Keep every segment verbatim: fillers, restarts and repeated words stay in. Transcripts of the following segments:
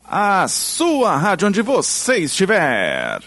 a sua rádio onde você estiver.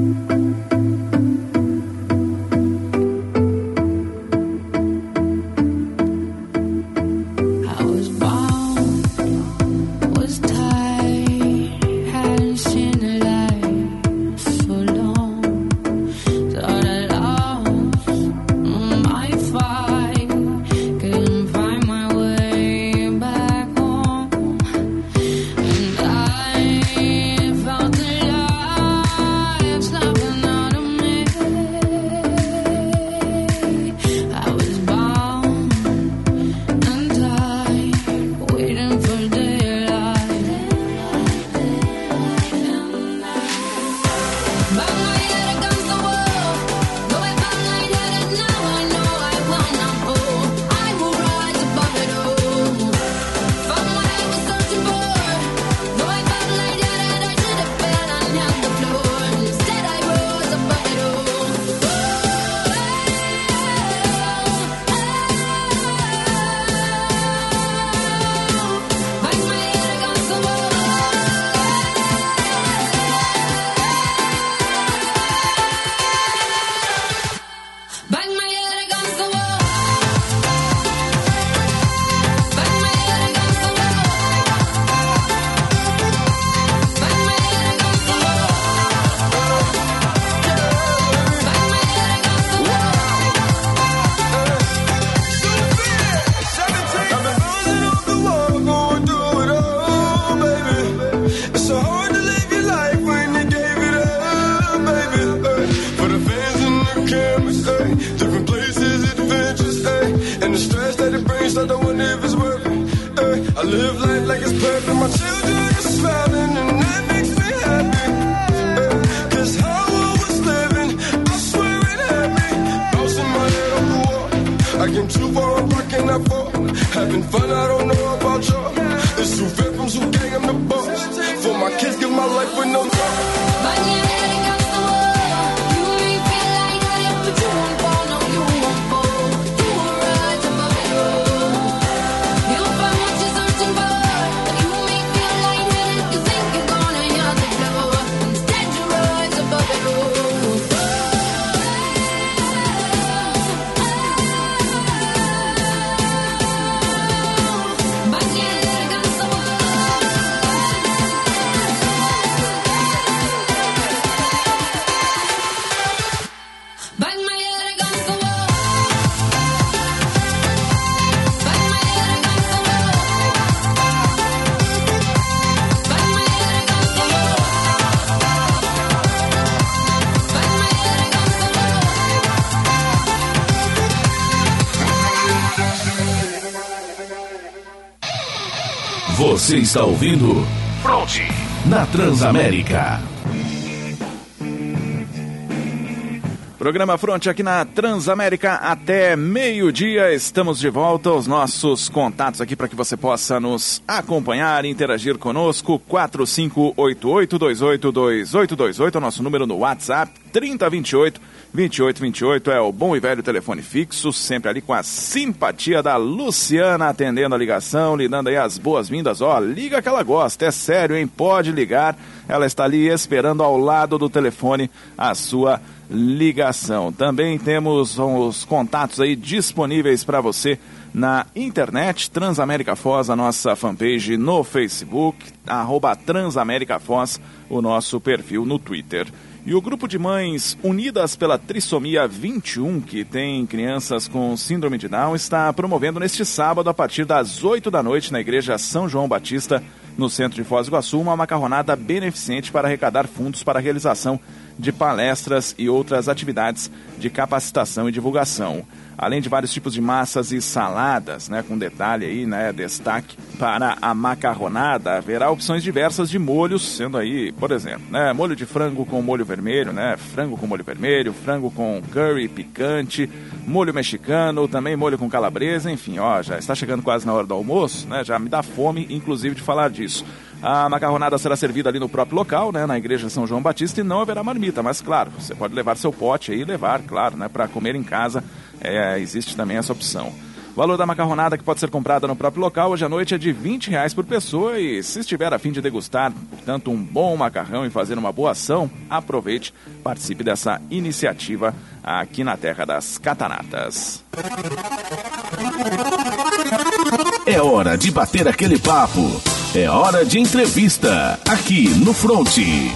Você está ouvindo Fronte na Transamérica. Programa Fronte aqui na Transamérica até meio-dia. Estamos de volta. Os nossos contatos aqui para que você possa nos acompanhar e interagir conosco. quatro cinco oito oito, dois oito dois oito dois oito é o nosso número no WhatsApp. trinta vinte e oito, vinte e oito vinte e oito é o bom e velho telefone fixo, sempre ali com a simpatia da Luciana atendendo a ligação, lhe dando aí as boas-vindas. Ó, liga que ela gosta, é sério, hein? Pode ligar. Ela está ali esperando ao lado do telefone a sua ligação. Também temos os contatos aí disponíveis para você na internet, Transamérica Foz, a nossa fanpage no Facebook, arroba Transamérica Foz, o nosso perfil no Twitter. E o grupo de mães unidas pela trissomia vinte e um, que tem crianças com síndrome de Down, está promovendo neste sábado, a partir das oito da noite, na igreja São João Batista, no centro de Foz do Iguaçu, uma macarronada beneficente para arrecadar fundos para a realização de palestras e outras atividades de capacitação e divulgação. Além de vários tipos de massas e saladas, né, com detalhe aí, né, destaque para a macarronada, haverá opções diversas de molhos, sendo aí, por exemplo, né, molho de frango com molho vermelho, né, frango com molho vermelho, frango com curry picante, molho mexicano, também molho com calabresa, enfim, ó, já está chegando quase na hora do almoço, né, já me dá fome, inclusive, de falar disso. A macarronada será servida ali no próprio local, né, na igreja São João Batista, e não haverá marmita, mas claro, você pode levar seu pote aí e levar, claro, né, para comer em casa, é, existe também essa opção. O valor da macarronada, que pode ser comprada no próprio local, hoje à noite é de vinte reais por pessoa, e se estiver a fim de degustar, portanto, um bom macarrão e fazer uma boa ação, aproveite, participe dessa iniciativa aqui na Terra das Cataratas. É hora de bater aquele papo, é hora de entrevista, aqui no Fronte.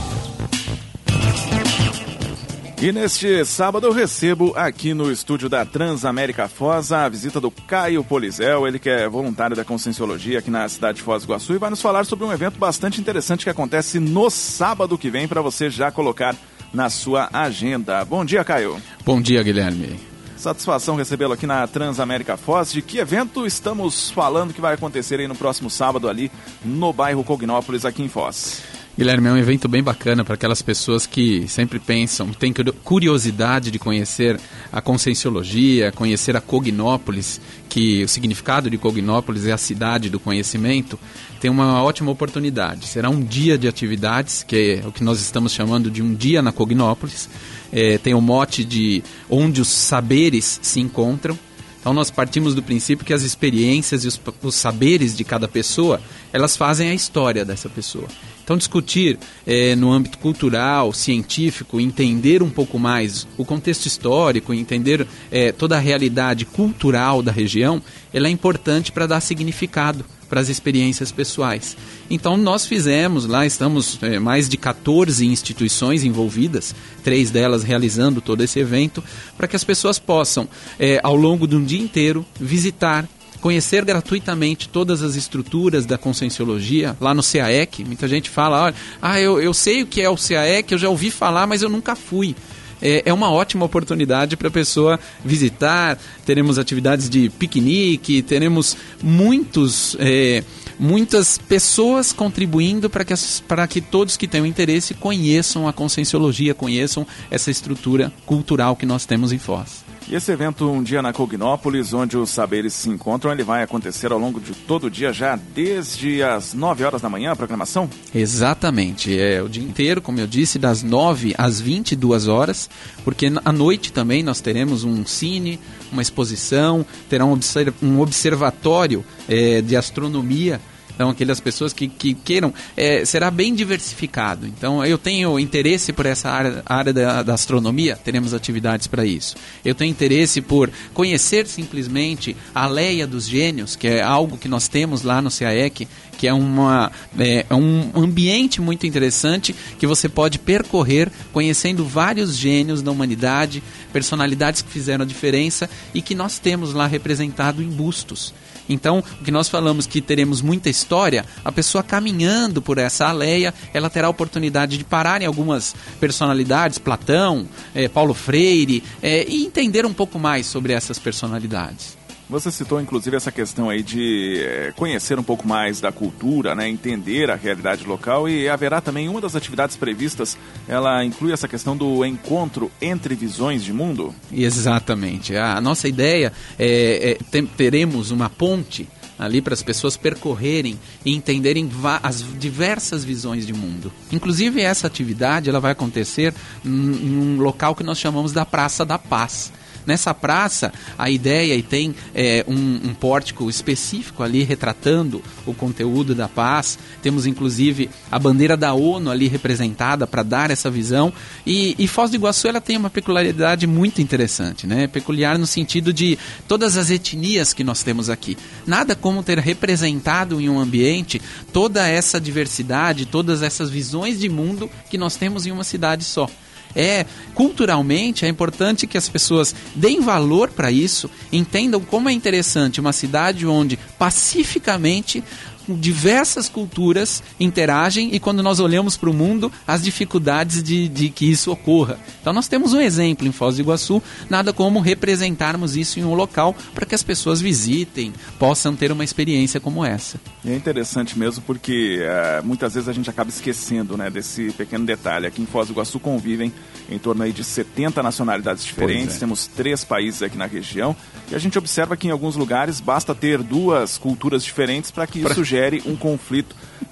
E neste sábado eu recebo aqui no estúdio da Transamérica Foz a visita do Caio Polizel, ele que é voluntário da Conscienciologia aqui na cidade de Foz do Iguaçu, e vai nos falar sobre um evento bastante interessante que acontece no sábado que vem, para você já colocar na sua agenda. Bom dia, Caio. Bom dia, Guilherme. Satisfação recebê-lo aqui na Transamérica Foz. De que evento estamos falando que vai acontecer aí no próximo sábado ali no bairro Cognópolis, aqui em Foz? Guilherme, é um evento bem bacana para aquelas pessoas que sempre pensam, têm curiosidade de conhecer a Conscienciologia, conhecer a Cognópolis, que o significado de Cognópolis é a cidade do conhecimento. Tem uma ótima oportunidade. Será um dia de atividades, que é o que nós estamos chamando de um dia na Cognópolis. É, tem o mote de onde os saberes se encontram. Então nós partimos do princípio que as experiências e os, os saberes de cada pessoa, elas fazem a história dessa pessoa. Então discutir é, no âmbito cultural, científico, entender um pouco mais o contexto histórico, entender é, toda a realidade cultural da região, ela é importante para dar significado para as experiências pessoais. Então nós fizemos, lá estamos é, mais de quatorze instituições envolvidas, três delas realizando todo esse evento, para que as pessoas possam, é, ao longo de um dia inteiro, visitar, conhecer gratuitamente todas as estruturas da Conscienciologia, lá no C A E C. Muita gente fala, olha, ah, eu, eu sei o que é o C A E C, eu já ouvi falar, mas eu nunca fui. É, é uma ótima oportunidade para a pessoa visitar. Teremos atividades de piquenique, teremos muitos, é, muitas pessoas contribuindo para que, as, para que todos que tenham interesse conheçam a Conscienciologia, conheçam essa estrutura cultural que nós temos em Foz. E esse evento, um dia na Cognópolis, onde os saberes se encontram, ele vai acontecer ao longo de todo o dia, já desde as nove horas da manhã, a programação? Exatamente, é o dia inteiro, como eu disse, das nove às vinte e duas horas, porque à noite também nós teremos um cine, uma exposição, terá um, observ- um observatório é, de astronomia. Então, aquelas pessoas que, que queiram, é, será bem diversificado. Então, eu tenho interesse por essa área, área da, da astronomia, teremos atividades para isso. Eu tenho interesse por conhecer simplesmente a Leia dos Gênios, que é algo que nós temos lá no C A E C, que é, uma, é, é um ambiente muito interessante que você pode percorrer conhecendo vários gênios da humanidade, personalidades que fizeram a diferença e que nós temos lá representado em bustos. Então, o que nós falamos que teremos muita história, a pessoa caminhando por essa aleia, ela terá a oportunidade de parar em algumas personalidades, Platão, é, Paulo Freire, é, e entender um pouco mais sobre essas personalidades. Você citou, inclusive, essa questão aí de é, conhecer um pouco mais da cultura, né, entender a realidade local, e haverá também uma das atividades previstas, ela inclui essa questão do encontro entre visões de mundo? Exatamente. A nossa ideia é, é tem, teremos uma ponte ali para as pessoas percorrerem e entenderem as diversas visões de mundo. Inclusive, essa atividade ela vai acontecer em um local que nós chamamos da Praça da Paz. Nessa praça, a ideia, e tem é, um, um pórtico específico ali retratando o conteúdo da paz. Temos, inclusive, a bandeira da ONU ali representada para dar essa visão. E, e Foz do Iguaçu ela tem uma peculiaridade muito interessante, né? Peculiar no sentido de todas as etnias que nós temos aqui. Nada como ter representado em um ambiente toda essa diversidade, todas essas visões de mundo que nós temos em uma cidade só. É, culturalmente, é importante que as pessoas deem valor para isso, entendam como é interessante uma cidade onde pacificamente diversas culturas interagem e quando nós olhamos para o mundo, as dificuldades de, de que isso ocorra. Então nós temos um exemplo em Foz do Iguaçu, nada como representarmos isso em um local para que as pessoas visitem, possam ter uma experiência como essa. E é interessante mesmo porque uh, muitas vezes a gente acaba esquecendo, né, desse pequeno detalhe. Aqui em Foz do Iguaçu convivem em torno aí de setenta nacionalidades diferentes, é. Temos três países aqui na região e a gente observa que em alguns lugares basta ter duas culturas diferentes para que isso pra... gere um conflito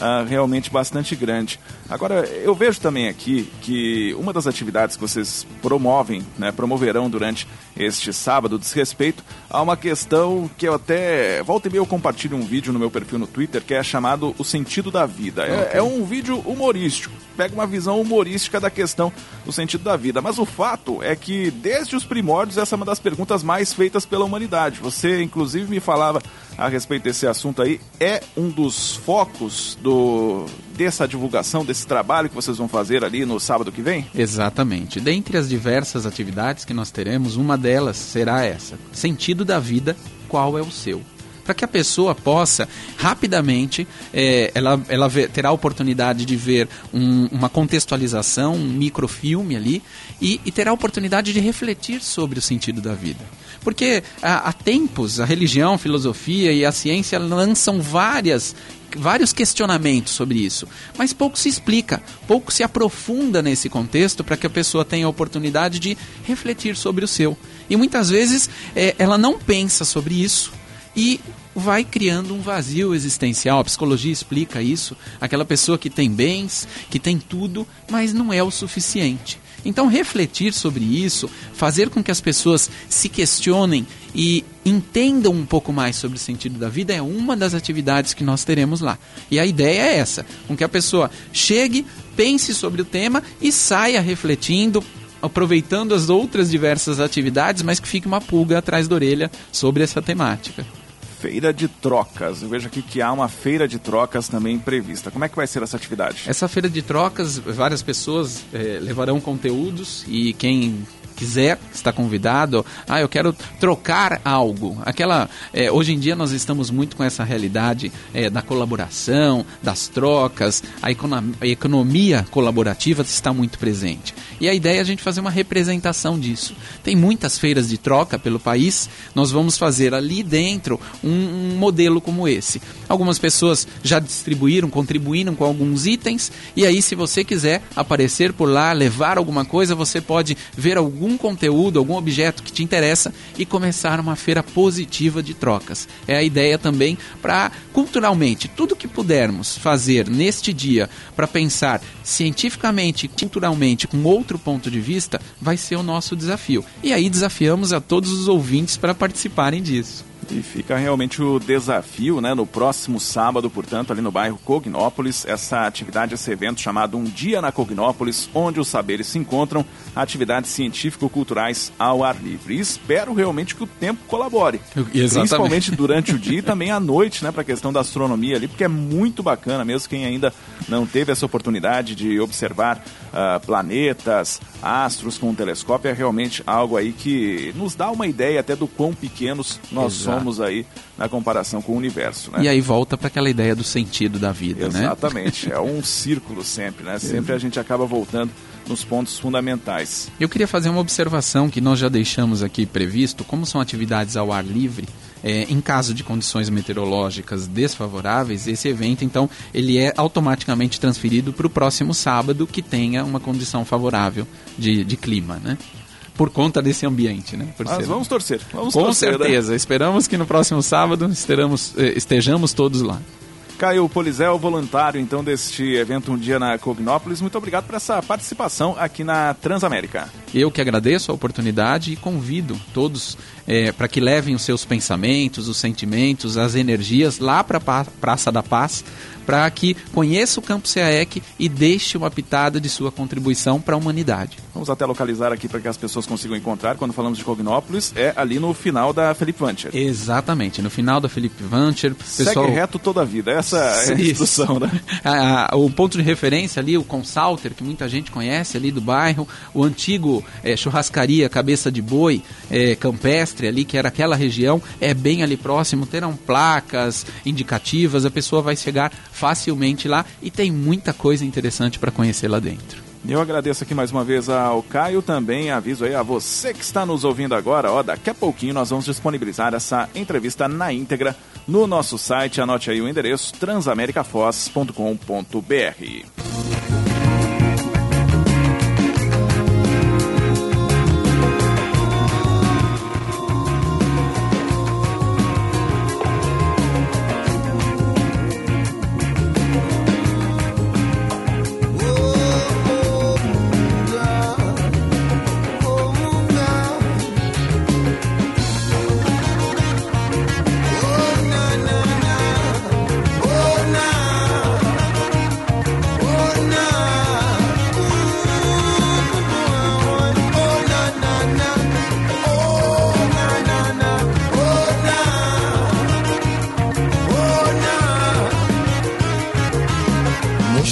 uh, realmente bastante grande. Agora, eu vejo também aqui que uma das atividades que vocês promovem, né, promoverão durante este sábado, diz respeito a uma questão que eu até, volta e meia eu compartilho um vídeo no meu perfil no Twitter, que é chamado O Sentido da Vida. É, okay. é um vídeo humorístico, pega uma visão humorística da questão do sentido da vida, mas o fato é que desde os primórdios essa é uma das perguntas mais feitas pela humanidade. Você inclusive me falava a respeito desse assunto aí, é um dos focos do, dessa divulgação, desse trabalho que vocês vão fazer ali no sábado que vem? Exatamente. Dentre as diversas atividades que nós teremos, uma delas será essa: sentido da vida, qual é o seu? Para que a pessoa possa, rapidamente, é, ela, ela ver, terá a oportunidade de ver um, uma contextualização, um microfilme ali, e, e terá a oportunidade de refletir sobre o sentido da vida. Porque há, há tempos a religião, a filosofia e a ciência lançam várias vários questionamentos sobre isso, mas pouco se explica, pouco se aprofunda nesse contexto para que a pessoa tenha a oportunidade de refletir sobre o seu. E muitas vezes é, ela não pensa sobre isso e vai criando um vazio existencial. A psicologia explica isso. Aquela pessoa que tem bens, que tem tudo, mas não é o suficiente. Então, refletir sobre isso, fazer com que as pessoas se questionem e entendam um pouco mais sobre o sentido da vida é uma das atividades que nós teremos lá. E a ideia é essa, com que a pessoa chegue, pense sobre o tema e saia refletindo, aproveitando as outras diversas atividades, mas que fique uma pulga atrás da orelha sobre essa temática. Feira de trocas. Eu vejo aqui que há uma feira de trocas também prevista. Como é que vai ser essa atividade? Essa feira de trocas, várias pessoas é, levarão conteúdos e quem quiser, está convidado. Ah, eu quero trocar algo. Aquela, é, hoje em dia nós estamos muito com essa realidade é, da colaboração, das trocas, a, econom- a economia colaborativa está muito presente. E a ideia é a gente fazer uma representação disso. Tem muitas feiras de troca pelo país, nós vamos fazer ali dentro um, um modelo como esse. Algumas pessoas já distribuíram, contribuíram com alguns itens, e aí se você quiser aparecer por lá, levar alguma coisa, você pode ver algum conteúdo, algum objeto que te interessa e começar uma feira positiva de trocas. É a ideia também para, culturalmente, tudo que pudermos fazer neste dia para pensar cientificamente, culturalmente, com outro ponto de vista, vai ser o nosso desafio. E aí desafiamos a todos os ouvintes para participarem disso. E fica realmente o desafio, né, no próximo sábado, portanto, ali no bairro Cognópolis, essa atividade, esse evento chamado Um Dia na Cognópolis, onde os saberes se encontram, atividades científico-culturais ao ar livre. E espero realmente que o tempo colabore. Exatamente. Principalmente durante o dia e também à noite, né, para a questão da astronomia ali, porque é muito bacana mesmo quem ainda não teve essa oportunidade de observar uh, planetas, astros com um telescópio, é realmente algo aí que nos dá uma ideia até do quão pequenos nós Exato. somos aí na comparação com o universo, né? E aí volta para aquela ideia do sentido da vida, Exatamente. né? Exatamente, é um círculo sempre, né? Sempre a gente acaba voltando nos pontos fundamentais. Eu queria fazer uma observação que nós já deixamos aqui previsto, como são atividades ao ar livre, é, em caso de condições meteorológicas desfavoráveis, esse evento, então, ele é automaticamente transferido para o próximo sábado, que tenha uma condição favorável de, de clima, né? Por conta desse ambiente, né? Por Mas ser... vamos torcer. Vamos Com torcer, certeza. Né? Esperamos que no próximo sábado estejamos, estejamos todos lá. Caio Polizel, voluntário então deste evento Um Dia na Cognópolis, muito obrigado por essa participação aqui na Transamérica. Eu que agradeço a oportunidade e convido todos é, para que levem os seus pensamentos, os sentimentos, as energias lá para a Praça da Paz, para que conheça o Campo C A E C e deixe uma pitada de sua contribuição para a humanidade. Vamos até localizar aqui para que as pessoas consigam encontrar. Quando falamos de Cognópolis, é ali no final da Felipe Vancher. Exatamente, no final da Felipe Vancher. Pessoal... Segue reto toda a vida, essa é a instrução, né? Ah, o ponto de referência ali, o Consalter, que muita gente conhece ali do bairro, o antigo é, churrascaria Cabeça de Boi, é, campestre ali, que era aquela região, é bem ali próximo, terão placas indicativas, a pessoa vai chegar facilmente lá e tem muita coisa interessante para conhecer lá dentro. Eu agradeço aqui mais uma vez ao Caio, também aviso aí a você que está nos ouvindo agora, ó, daqui a pouquinho nós vamos disponibilizar essa entrevista na íntegra no nosso site, anote aí o endereço transamericafoz ponto com ponto b r.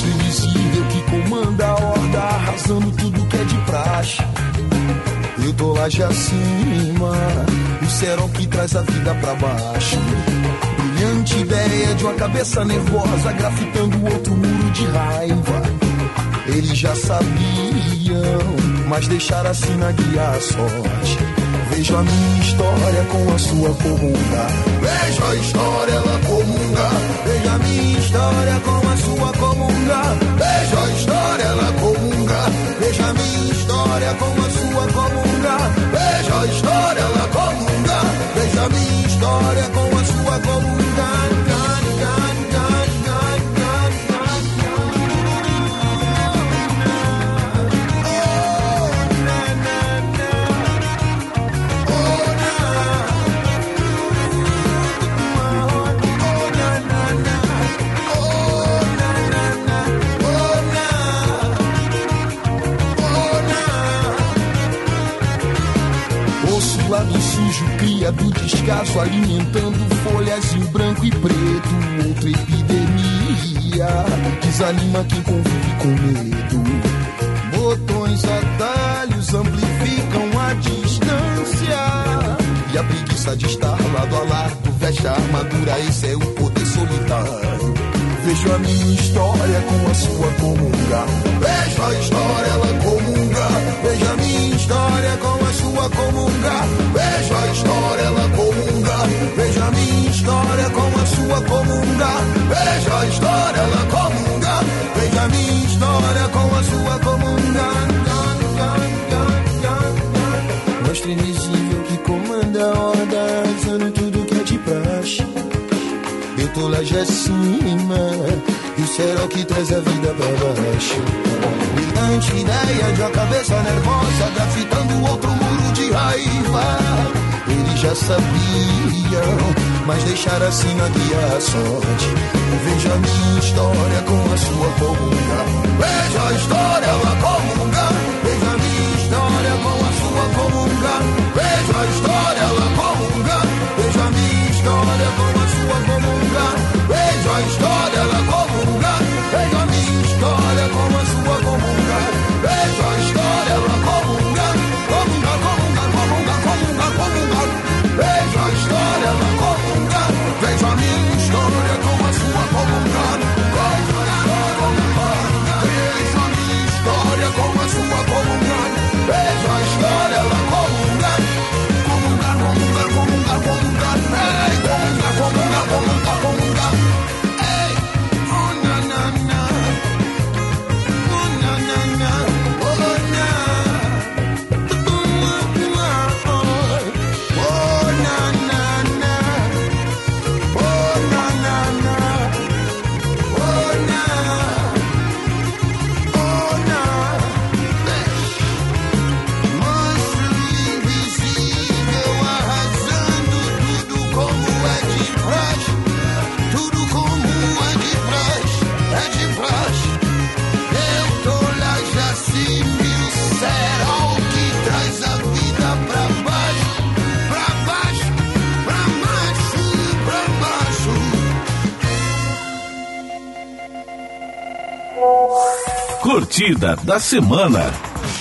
monstro invisível que comanda a horda, arrasando tudo que é de praxe. Eu tô lá de acima, o cerol que traz a vida pra baixo. Brilhante ideia de uma cabeça nervosa grafitando outro muro de raiva. Eles já sabiam, mas deixaram assim na guia a sorte. Vejo a minha história com a sua comunga. Vejo a história, ela comunga. Vejo a minha história com a sua comunga. Vejo a história, ela comunga. Vejo a minha história com a sua comunga. Vejo a história, ela comunga. Vejo a minha história com a sua comunga. Lado sujo cria do descaso, alimentando folhas em branco e preto. Outra epidemia desanima quem convive com medo. Botões, atalhos amplificam a distância, e a preguiça de estar lado a lado veste a armadura. Esse é o poder solitário. Vejo a minha história com a sua comunga. Vejo a história, ela comunga. Vejo a minha história com a sua comunga. Vejo a história, ela comunga. Vejo a minha história com a sua comunga. Vejo a história, ela comunga. Vejo a minha história com a sua comunga. Monstro invisível que comanda a horda, usando tudo que é de praxe. Eu tô lá de acima, e o cerol que traz a vida pra baixo. Brilhante ideia de uma cabeça nervosa grafitando outro muro de raiva. Eles já sabiam, mas deixaram assim na guia a sorte. Veja a minha história com a sua comunga. Veja a história, ela comunga. Veja a minha história com a sua comunga. Veja a história, ela comunga. Veja a minha história com a sua comunga. Veja a história, ela comunga. Veja a minha história com a sua comunga. Veja a história, ela comunga. Comunga, comunga, comunga, comunga, comunga. Veja a história, ela comunga. Veja a minha história com a sua comunga. Veja a história, comunga. Veja a minha história com a sua comunga. Veja a história, ela comunga. Comunga, comunga, comunga, comunga. Ei, comunga, comunga, comunga, comunga. Ei, oh na na na, oh na na na, oh na, oh na na na, oh na na na, oh na, oh na. Monstro invisível arrasando tudo como é de praxe. Tudo como é de praxe, é de praxe. Eu tô lá já sim, mil cerol que traz a vida pra baixo, pra baixo, pra baixo, pra baixo. Curtida da semana.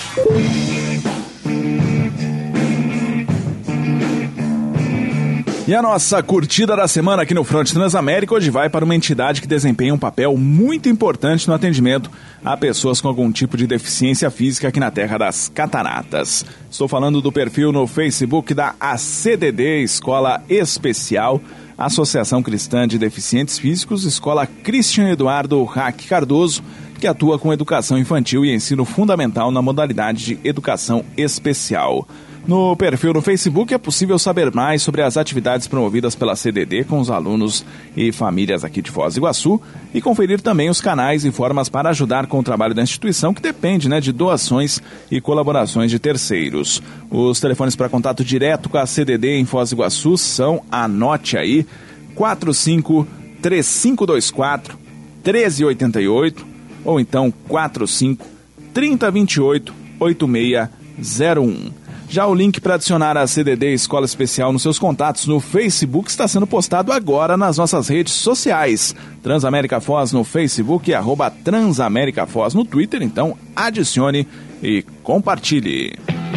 E a nossa curtida da semana aqui no Front Transamérica hoje vai para uma entidade que desempenha um papel muito importante no atendimento a pessoas com algum tipo de deficiência física aqui na Terra das Cataratas. Estou falando do perfil no Facebook da A C D D, Escola Especial, Associação Cristã de Deficientes Físicos, Escola Christian Eduardo Rack Cardoso, que atua com educação infantil e ensino fundamental na modalidade de educação especial. No perfil no Facebook é possível saber mais sobre as atividades promovidas pela C D D com os alunos e famílias aqui de Foz do Iguaçu e conferir também os canais e formas para ajudar com o trabalho da instituição, que depende, né, de doações e colaborações de terceiros. Os telefones para contato direto com a C D D em Foz do Iguaçu são, anote aí, quatro cinco três cinco dois quatro um três oito oito ou então quatro cinco três zero dois oito oito seis zero um. Já o link para adicionar a C D D Escola Especial nos seus contatos no Facebook está sendo postado agora nas nossas redes sociais. Transamérica Foz no Facebook e arroba Transamérica Foz no Twitter. Então adicione e compartilhe.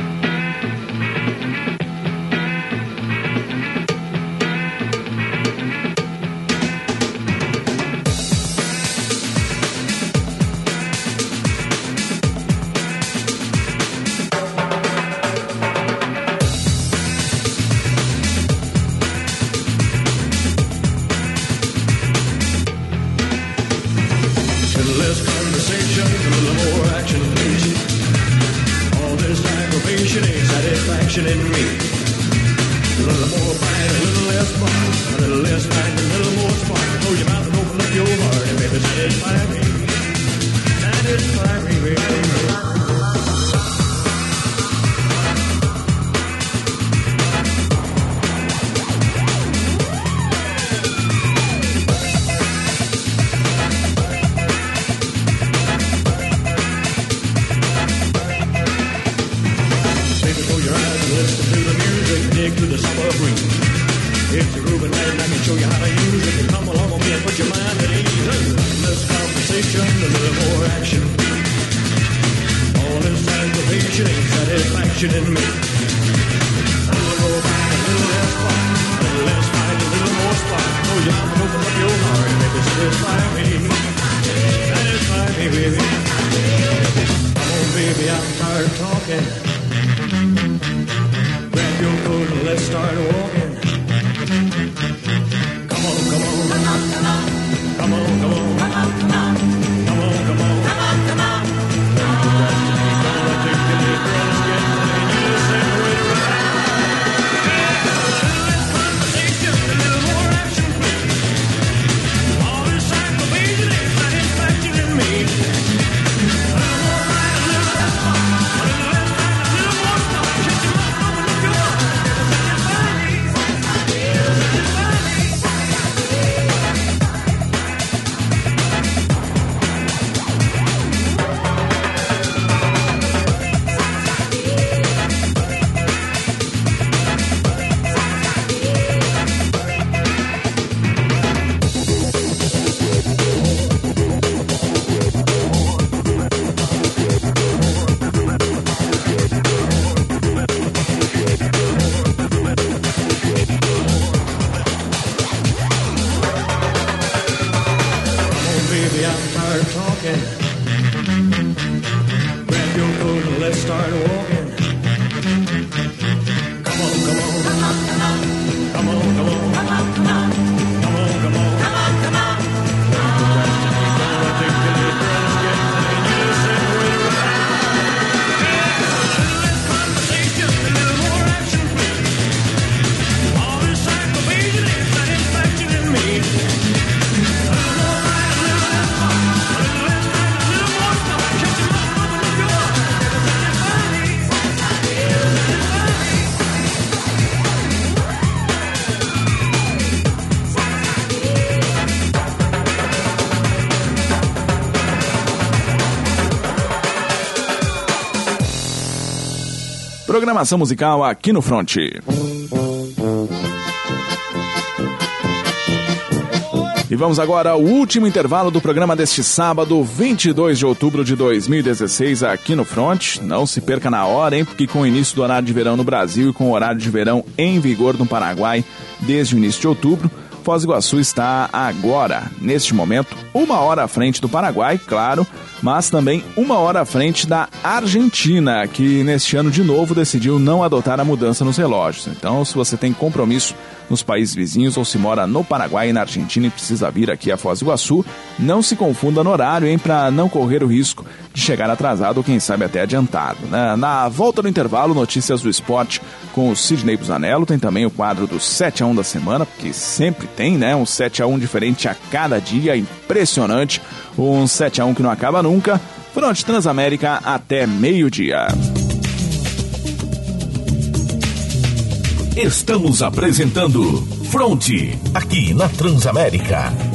Programação musical aqui no Fronte. E vamos agora ao último intervalo do programa deste sábado, vinte e dois de outubro de dois mil e dezesseis, aqui no Fronte. Não se perca na hora, hein? Porque com o início do horário de verão no Brasil e com o horário de verão em vigor no Paraguai desde o início de outubro, Foz do Iguaçu está agora, neste momento, uma hora à frente do Paraguai, claro, mas também uma hora à frente da Argentina, que neste ano de novo decidiu não adotar a mudança nos relógios. Então, se você tem compromisso nos países vizinhos ou se mora no Paraguai e na Argentina e precisa vir aqui a Foz do Iguaçu, não se confunda no horário, hein, para não correr o risco de chegar atrasado ou quem sabe até adiantado, né? Na volta do intervalo, notícias do esporte com o Sidney Busanello, tem também o quadro do sete a um da semana, porque sempre tem, né, um sete a um diferente a cada dia, impressionante, um sete a um que não acaba nunca. Fronte Transamérica até meio-dia. Estamos apresentando Fronte, aqui na Transamérica.